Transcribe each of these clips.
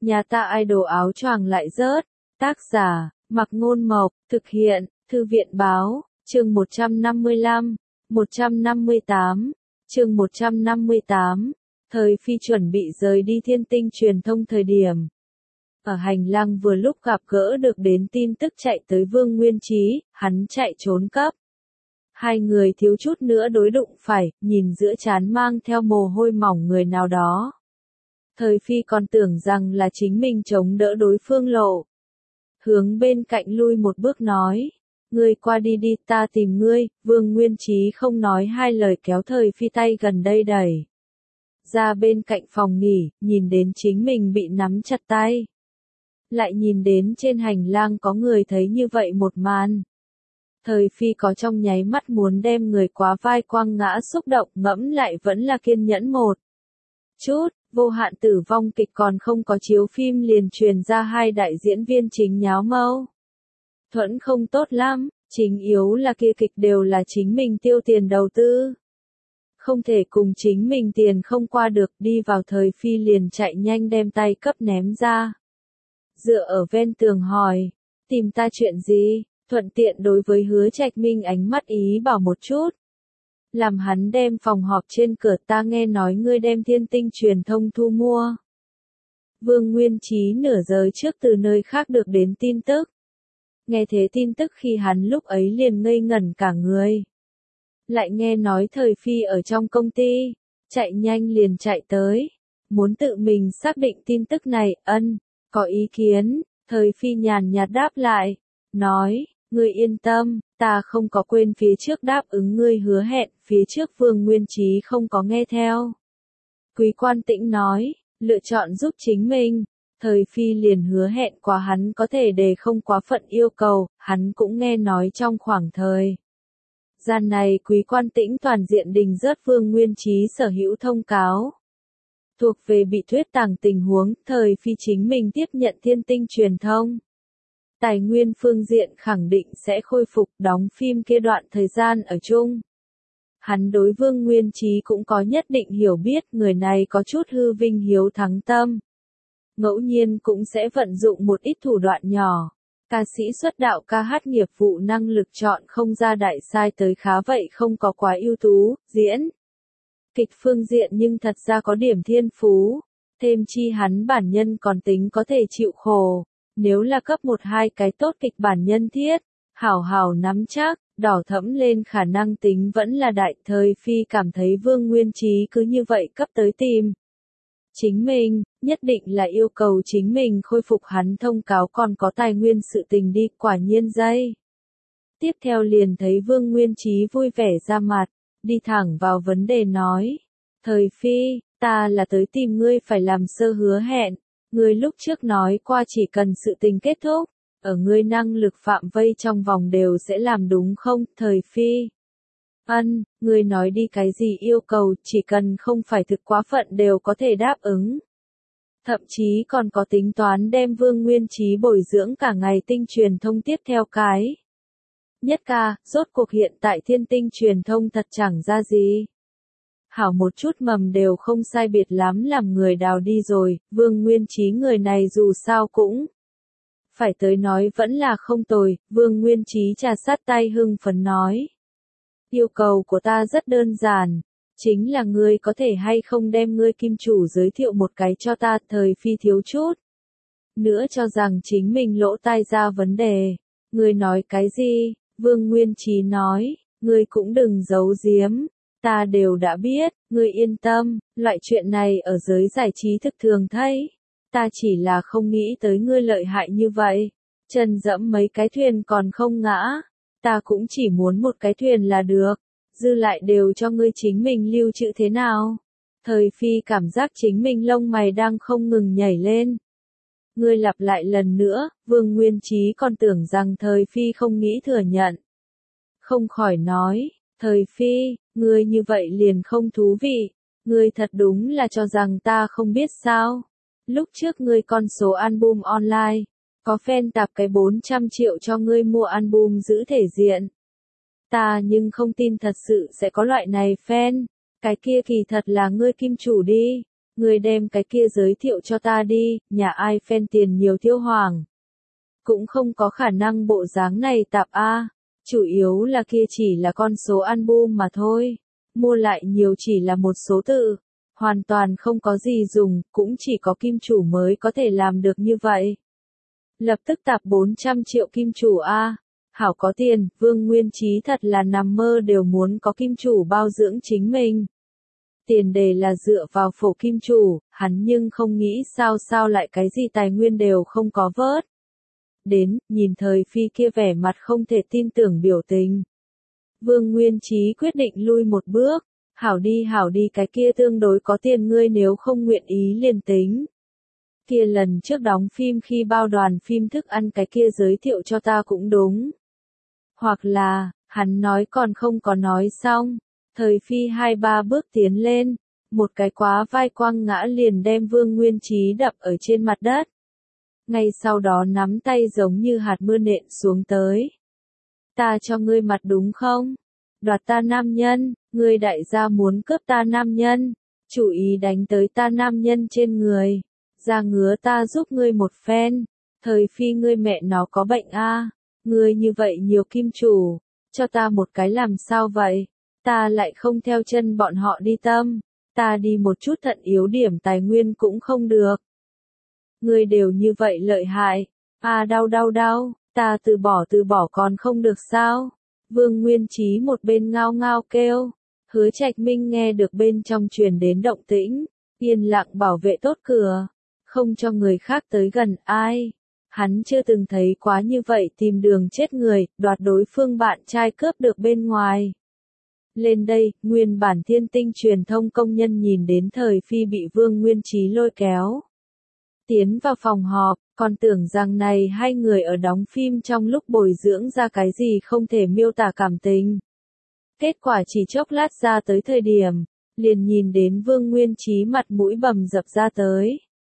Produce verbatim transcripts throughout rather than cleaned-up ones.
Nhà ta idol áo choàng lại rớt. Tác giả, Mặc Ngôn Mộc, thực hiện, Thư viện Báo, chương một trăm năm mươi lăm, một trăm năm mươi tám, chương một trăm năm mươi tám, thời Phi chuẩn bị rời đi Thiên Tinh truyền thông thời điểm. Ở hành lang vừa lúc gặp gỡ được đến tin tức chạy tới Vương Nguyên Trí, hắn chạy trốn cấp. Hai người thiếu chút nữa đối đụng phải, nhìn giữa trán mang theo mồ hôi mỏng người nào đó. Thời Phi còn tưởng rằng là chính mình chống đỡ đối phương lộ. Hướng bên cạnh lui một bước nói. Ngươi qua đi đi, ta tìm ngươi. Vương Nguyên Trí không nói hai lời kéo Thời Phi tay gần đây đẩy ra bên cạnh phòng nghỉ, nhìn đến chính mình bị nắm chặt tay. Lại nhìn đến trên hành lang có người thấy như vậy một màn. Thời Phi có trong nháy mắt muốn đem người quá vai quăng ngã xúc động, ngẫm lại vẫn là kiên nhẫn một chút. Vô Hạn Tử Vong kịch còn không có chiếu phim liền truyền ra hai đại diễn viên chính nháo mâu thuẫn không tốt lắm, chính yếu là kia kịch đều là chính mình tiêu tiền đầu tư. Không thể cùng chính mình tiền không qua được, đi vào. Thời Phi liền chạy nhanh đem tay cấp ném ra. Dựa ở ven tường hỏi, tìm ta chuyện gì, thuận tiện đối với Hứa Trạch Minh ánh mắt ý bảo một chút. Làm hắn đem phòng họp trên cửa, ta nghe nói ngươi đem Thiên Tinh truyền thông thu mua. Vương Nguyên Trí nửa giờ trước từ nơi khác được đến tin tức. Nghe thế tin tức khi hắn lúc ấy liền ngây ngẩn cả người. Lại nghe nói Thời Phi ở trong công ty, chạy nhanh liền chạy tới. Muốn tự mình xác định tin tức này, ân, có ý kiến. Thời Phi nhàn nhạt đáp lại, nói, ngươi yên tâm, ta không có quên phía trước đáp ứng ngươi hứa hẹn, phía trước Vương Nguyên Trí không có nghe theo. Quý Quan Tĩnh nói, lựa chọn giúp chính mình. Thời Phi liền hứa hẹn quá hắn có thể để không quá phận yêu cầu, hắn cũng nghe nói trong khoảng thời gian này Quý Quan Tĩnh toàn diện đình rớt Vương Nguyên Trí sở hữu thông cáo. Thuộc về bị thuyết tàng tình huống, Thời Phi chính mình tiếp nhận Thiên Tinh truyền thông. Tài nguyên phương diện khẳng định sẽ khôi phục đóng phim kia đoạn thời gian ở chung. Hắn đối Vương Nguyên Trí cũng có nhất định hiểu biết, người này có chút hư vinh hiếu thắng tâm. Ngẫu nhiên cũng sẽ vận dụng một ít thủ đoạn nhỏ. Ca sĩ xuất đạo ca hát nghiệp vụ năng lực chọn không ra đại sai tới khá vậy không có quá ưu tú, diễn. Kịch phương diện nhưng thật ra có điểm thiên phú. Thêm chi hắn bản nhân còn tính có thể chịu khổ. Nếu là cấp một hai cái tốt kịch bản nhân thiết, hảo hảo nắm chắc, đỏ thẫm lên khả năng tính vẫn là đại. Thời Phi cảm thấy Vương Nguyên Trí cứ như vậy cấp tới tìm chính mình, nhất định là yêu cầu chính mình khôi phục hắn thông cáo còn có tài nguyên sự tình đi, quả nhiên dây. Tiếp theo liền thấy Vương Nguyên Trí vui vẻ ra mặt, đi thẳng vào vấn đề nói. Thời Phi, ta là tới tìm ngươi phải làm sơ hứa hẹn. Ngươi lúc trước nói qua chỉ cần sự tình kết thúc, ở ngươi năng lực phạm vây trong vòng đều sẽ làm đúng không? Thời Phi. Ân, ngươi nói đi cái gì yêu cầu, chỉ cần không phải thực quá phận đều có thể đáp ứng. Thậm chí còn có tính toán đem Vương Nguyên Trí bồi dưỡng cả ngày Tinh truyền thông tiếp theo cái. Nhất ca, rốt cuộc hiện tại Thiên Tinh truyền thông thật chẳng ra gì. Hảo một chút mầm đều không sai biệt lắm làm người đào đi rồi, Vương Nguyên Trí người này dù sao cũng phải tới nói vẫn là không tồi. Vương Nguyên Trí trà sát tay hưng phấn nói. Yêu cầu của ta rất đơn giản, chính là ngươi có thể hay không đem ngươi kim chủ giới thiệu một cái cho ta. Thời Phi thiếu chút nữa cho rằng chính mình lỗ tai ra vấn đề. Ngươi nói cái gì? Vương Nguyên Trí nói, ngươi cũng đừng giấu giếm. Ta đều đã biết, ngươi yên tâm, loại chuyện này ở giới giải trí thực thường thấy. Ta chỉ là không nghĩ tới ngươi lợi hại như vậy. Chân dẫm mấy cái thuyền còn không ngã. Ta cũng chỉ muốn một cái thuyền là được. Dư lại đều cho ngươi chính mình lưu trữ thế nào? Thời Phi cảm giác chính mình lông mày đang không ngừng nhảy lên. Ngươi lặp lại lần nữa, Vương Nguyên Trí còn tưởng rằng Thời Phi không nghĩ thừa nhận. Không khỏi nói, Thời Phi, ngươi như vậy liền không thú vị. Ngươi thật đúng là cho rằng ta không biết sao. Lúc trước ngươi con số album online, có fan tạp cái bốn trăm triệu cho ngươi mua album giữ thể diện. Ta nhưng không tin thật sự sẽ có loại này fan. Cái kia kỳ thật là ngươi kim chủ đi. Ngươi đem cái kia giới thiệu cho ta đi, nhà ai phen tiền nhiều tiêu hoàng. Cũng không có khả năng bộ dáng này tạp a, chủ yếu là kia chỉ là con số album mà thôi. Mua lại nhiều chỉ là một số tự, hoàn toàn không có gì dùng, cũng chỉ có kim chủ mới có thể làm được như vậy. Lập tức tạp bốn trăm triệu kim chủ a, hảo có tiền, Vương Nguyên Chí thật là nằm mơ đều muốn có kim chủ bao dưỡng chính mình. Tiền đề là dựa vào phổ kim chủ, hắn nhưng không nghĩ sao sao lại cái gì tài nguyên đều không có vớt. Đến, nhìn thời phi kia vẻ mặt không thể tin tưởng biểu tình. Vương Nguyên Chí quyết định lui một bước, hảo đi hảo đi cái kia tương đối có tiền ngươi nếu không nguyện ý liền tính. Kia lần trước đóng phim khi bao đoàn phim thức ăn cái kia giới thiệu cho ta cũng đúng. Hoặc là, hắn nói còn không có nói xong, thời phi hai ba bước tiến lên, một cái quá vai quăng ngã liền đem Vương Nguyên Chí đập ở trên mặt đất. Ngay sau đó nắm tay giống như hạt mưa nện xuống tới. Ta cho ngươi mặt đúng không? Đoạt ta nam nhân, ngươi đại gia muốn cướp ta nam nhân, chủ ý đánh tới ta nam nhân trên người. Ra ngứa ta giúp ngươi một phen, thời phi ngươi mẹ nó có bệnh a, ngươi như vậy nhiều kim chủ, cho ta một cái làm sao vậy, ta lại không theo chân bọn họ đi tâm, ta đi một chút thận yếu điểm tài nguyên cũng không được. Ngươi đều như vậy lợi hại, a đau đau đau, ta từ bỏ từ bỏ còn không được sao, Vương Nguyên Chí một bên ngao ngao kêu, Hứa Trạch Minh nghe được bên trong truyền đến động tĩnh, yên lặng bảo vệ tốt cửa. Không cho người khác tới gần ai. Hắn chưa từng thấy quá như vậy tìm đường chết người, đoạt đối phương bạn trai cướp được bên ngoài. Lên đây, nguyên bản Thiên Tinh truyền thông công nhân nhìn đến thời phi bị Vương Nguyên Chí lôi kéo. Tiến vào phòng họp, còn tưởng rằng này hai người ở đóng phim trong lúc bồi dưỡng ra cái gì không thể miêu tả cảm tình. Kết quả chỉ chốc lát ra tới thời điểm, liền nhìn đến Vương Nguyên Chí mặt mũi bầm dập ra tới.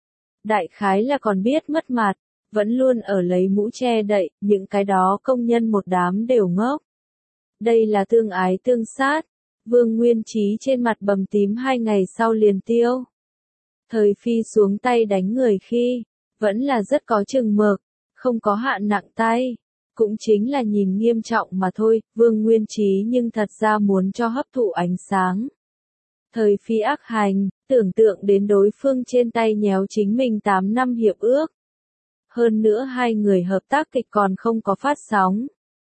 Đại khái là còn biết mất mặt, vẫn luôn ở lấy mũ che đậy, những cái đó công nhân một đám đều ngốc. Đây là tương ái tương sát, Vương Nguyên Chí trên mặt bầm tím hai ngày sau liền tiêu. Thời phi xuống tay đánh người khi, vẫn là rất có chừng mực, không có hạ nặng tay, cũng chính là nhìn nghiêm trọng mà thôi, Vương Nguyên Chí nhưng thật ra muốn cho hấp thụ ánh sáng. Thời phi ác hành, tưởng tượng đến đối phương trên tay nhéo chính mình tám năm hiệp ước. Hơn nữa hai người hợp tác kịch còn không có phát sóng.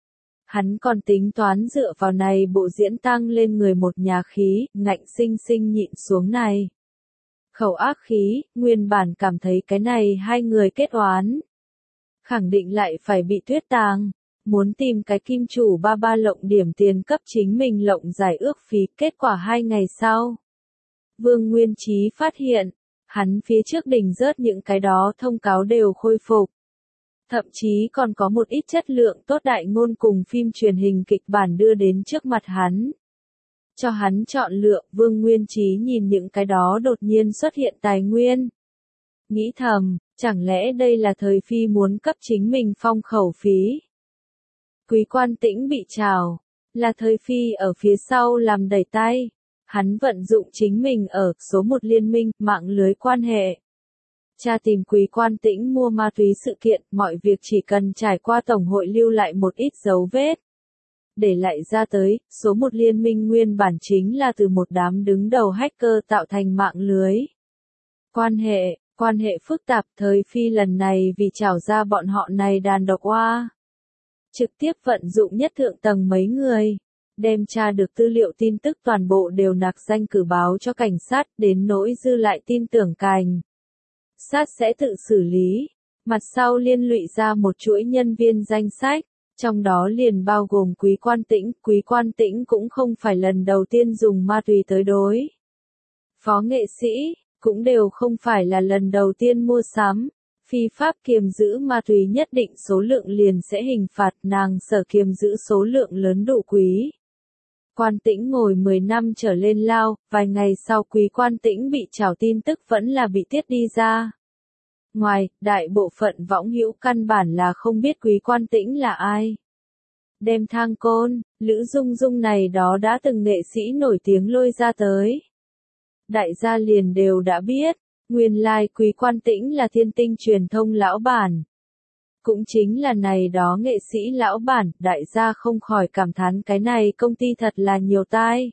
Hắn còn tính toán dựa vào này bộ diễn tăng lên người một nhà khí, ngạnh sinh sinh nhịn xuống này. Khẩu ác khí, nguyên bản cảm thấy cái này hai người kết oán. Khẳng định lại phải bị tuyết tàng. Muốn tìm cái kim chủ ba ba lộng điểm tiền cấp chính mình lộng giải ước phí, kết quả hai ngày sau. Vương Nguyên Chí phát hiện, hắn phía trước đỉnh rớt những cái đó thông cáo đều khôi phục. Thậm chí còn có một ít chất lượng tốt đại ngôn cùng phim truyền hình kịch bản đưa đến trước mặt hắn. Cho hắn chọn lựa, Vương Nguyên Chí nhìn những cái đó đột nhiên xuất hiện tài nguyên. Nghĩ thầm, chẳng lẽ đây là thời phi muốn cấp chính mình phong khẩu phí? Quý Quan Tĩnh bị trào, là thời phi ở phía sau làm đẩy tay. Hắn vận dụng chính mình ở số một liên minh, mạng lưới quan hệ. Cha tìm Quý Quan Tĩnh mua ma túy sự kiện, mọi việc chỉ cần trải qua tổng hội lưu lại một ít dấu vết. Để lại ra tới, số một liên minh nguyên bản chính là từ một đám đứng đầu hacker tạo thành mạng lưới. Quan hệ, quan hệ phức tạp, thời phi lần này vì trảo ra bọn họ này đàn độc oa. Trực tiếp vận dụng nhất thượng tầng mấy người. Đem tra được tư liệu tin tức toàn bộ đều nạc danh cử báo cho cảnh sát, đến nỗi dư lại tin tưởng cảnh sát sẽ tự xử lý. Mặt sau liên lụy ra một chuỗi nhân viên danh sách, trong đó liền bao gồm Quý Quan Tĩnh, Quý Quan Tĩnh cũng không phải lần đầu tiên dùng ma túy tới đối. Phó nghệ sĩ, cũng đều không phải là lần đầu tiên mua sắm. Phi pháp kiềm giữ ma túy nhất định số lượng liền sẽ hình phạt, nàng sở kiềm giữ số lượng lớn đủ quý. Quan Tĩnh ngồi mười năm trở lên lao, vài ngày sau Quý Quan Tĩnh bị trảo tin tức vẫn là bị tiết đi ra. Ngoài, đại bộ phận võng hữu căn bản là không biết Quý Quan Tĩnh là ai. Đem Thang Côn, Lữ Dung Dung này đó đã từng nghệ sĩ nổi tiếng lôi ra tới. đại gia liền đều đã biết, nguyên lai Quý Quan Tĩnh là Thiên Tinh truyền thông lão bản. Cũng chính là này đó nghệ sĩ lão bản, đại gia không khỏi cảm thán cái này công ty thật là nhiều tai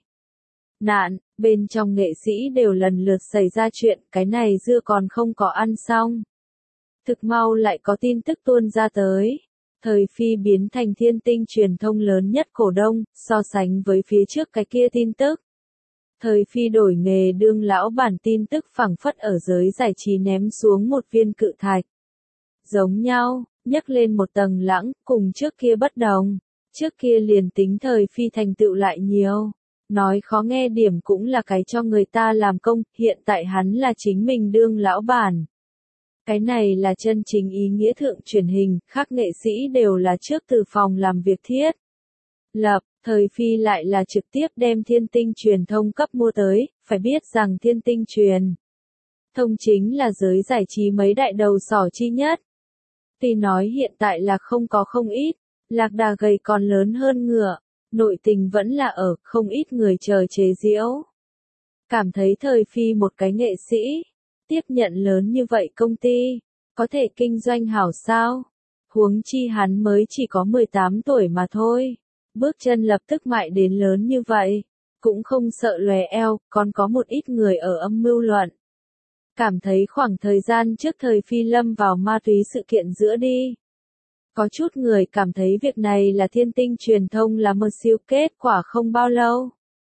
nạn, bên trong nghệ sĩ đều lần lượt xảy ra chuyện, cái này dưa còn không có ăn xong. Thực mau lại có tin tức tuôn ra tới. Thời Phi biến thành Thiên Tinh truyền thông lớn nhất cổ đông, so sánh với phía trước cái kia tin tức. Thời Phi đổi nghề đương lão bản tin tức phẳng phất ở giới giải trí ném xuống một viên cự thạch. Giống nhau, nhấc lên một tầng lãng, cùng trước kia bất đồng. Trước kia liền tính Thời Phi thành tựu lại nhiều. Nói khó nghe điểm cũng là cái cho người ta làm công, hiện tại hắn là chính mình đương lão bản. Cái này là chân chính ý nghĩa thượng truyền hình, khác nghệ sĩ đều là trước từ phòng làm việc thiết lập, Thời Phi lại là trực tiếp đem Thiên Tinh truyền thông cấp mua tới, phải biết rằng Thiên Tinh truyền thông chính là giới giải trí mấy đại đầu sỏ chi nhất. Tuy nói hiện tại là không có không ít, lạc đà gầy còn lớn hơn ngựa, nội tình vẫn là ở, không ít người chờ chế giễu. Cảm thấy Thời Phi một cái nghệ sĩ, tiếp nhận lớn như vậy công ty, có thể kinh doanh hảo sao? Huống chi hắn mới chỉ có mười tám tuổi mà thôi. Bước chân lập tức mại đến lớn như vậy, cũng không sợ lòe eo, còn có một ít người ở âm mưu luận. Cảm thấy khoảng thời gian trước Thời Phi lâm vào ma túy sự kiện giữa đi. Có chút người cảm thấy việc này là Thiên Tinh truyền thông là mơ siêu, kết quả không bao lâu.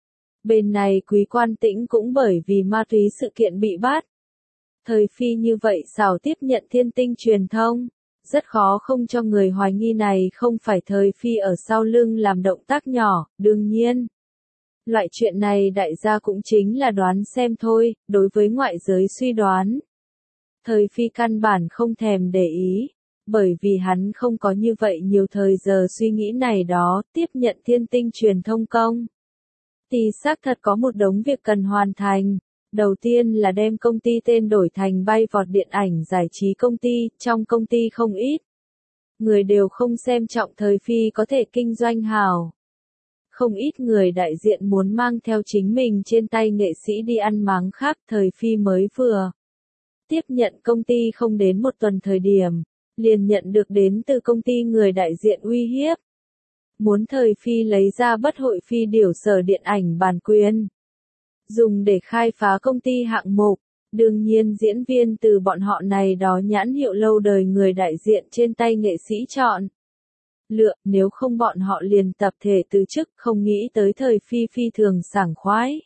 Bên này Quý Quan Tĩnh cũng bởi vì ma túy sự kiện bị bắt. Thời Phi như vậy xảo tiếp nhận Thiên Tinh truyền thông, rất khó không cho người hoài nghi này không phải Thời Phi ở sau lưng làm động tác nhỏ, đương nhiên. Loại chuyện này đại gia cũng chính là đoán xem thôi, đối với ngoại giới suy đoán. Thời Phi căn bản không thèm để ý, bởi vì hắn không có như vậy nhiều thời giờ suy nghĩ này đó, tiếp nhận Thiên Tinh truyền thông công. Thì xác thật có một đống việc cần hoàn thành. Đầu tiên là đem công ty tên đổi thành Bay Vọt Điện ảnh Giải trí Công ty, trong công ty không ít. Người đều không xem trọng Thời Phi có thể kinh doanh hào. Không ít người đại diện muốn mang theo chính mình trên tay nghệ sĩ đi ăn máng khác, Thời Phi mới vừa tiếp nhận công ty không đến một tuần thời điểm, liền nhận được đến từ công ty người đại diện uy hiếp. Muốn Thời Phi lấy ra bất hội phi điểu sở điện ảnh bản quyền, dùng để khai phá công ty hạng mục. Đương nhiên diễn viên từ bọn họ này đó nhãn hiệu lâu đời người đại diện trên tay nghệ sĩ chọn lựa, nếu không bọn họ liền tập thể từ chức, không nghĩ tới Thời Phi phi thường sảng khoái.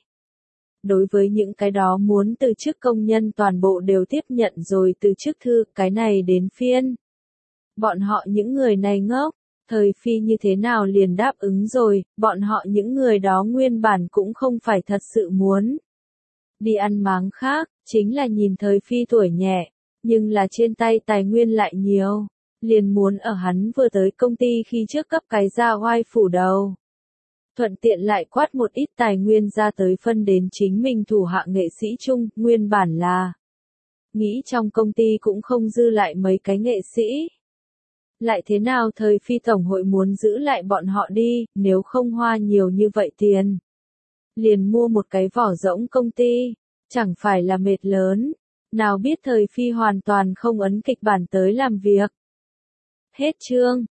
Đối với những cái đó muốn từ chức công nhân toàn bộ đều tiếp nhận rồi từ chức thư, cái này đến phiên bọn họ những người này ngốc. Thời Phi như thế nào liền đáp ứng rồi, bọn họ những người đó nguyên bản cũng không phải thật sự muốn đi ăn máng khác, chính là nhìn Thời Phi tuổi nhẹ, nhưng là trên tay tài nguyên lại nhiều, liền muốn ở hắn vừa tới công ty khi trước cấp cái ra oai phủ đầu. Thuận tiện lại quát một ít tài nguyên ra tới phân đến chính mình thủ hạ nghệ sĩ chung, nguyên bản là nghĩ trong công ty cũng không dư lại mấy cái nghệ sĩ. Lại thế nào Thời Phi Tổng hội muốn giữ lại bọn họ đi, nếu không hoa nhiều như vậy tiền. Liền mua một cái vỏ rỗng công ty, chẳng phải là mệt lớn. Nào biết Thời Phi hoàn toàn không ấn kịch bản tới làm việc. Hết chương.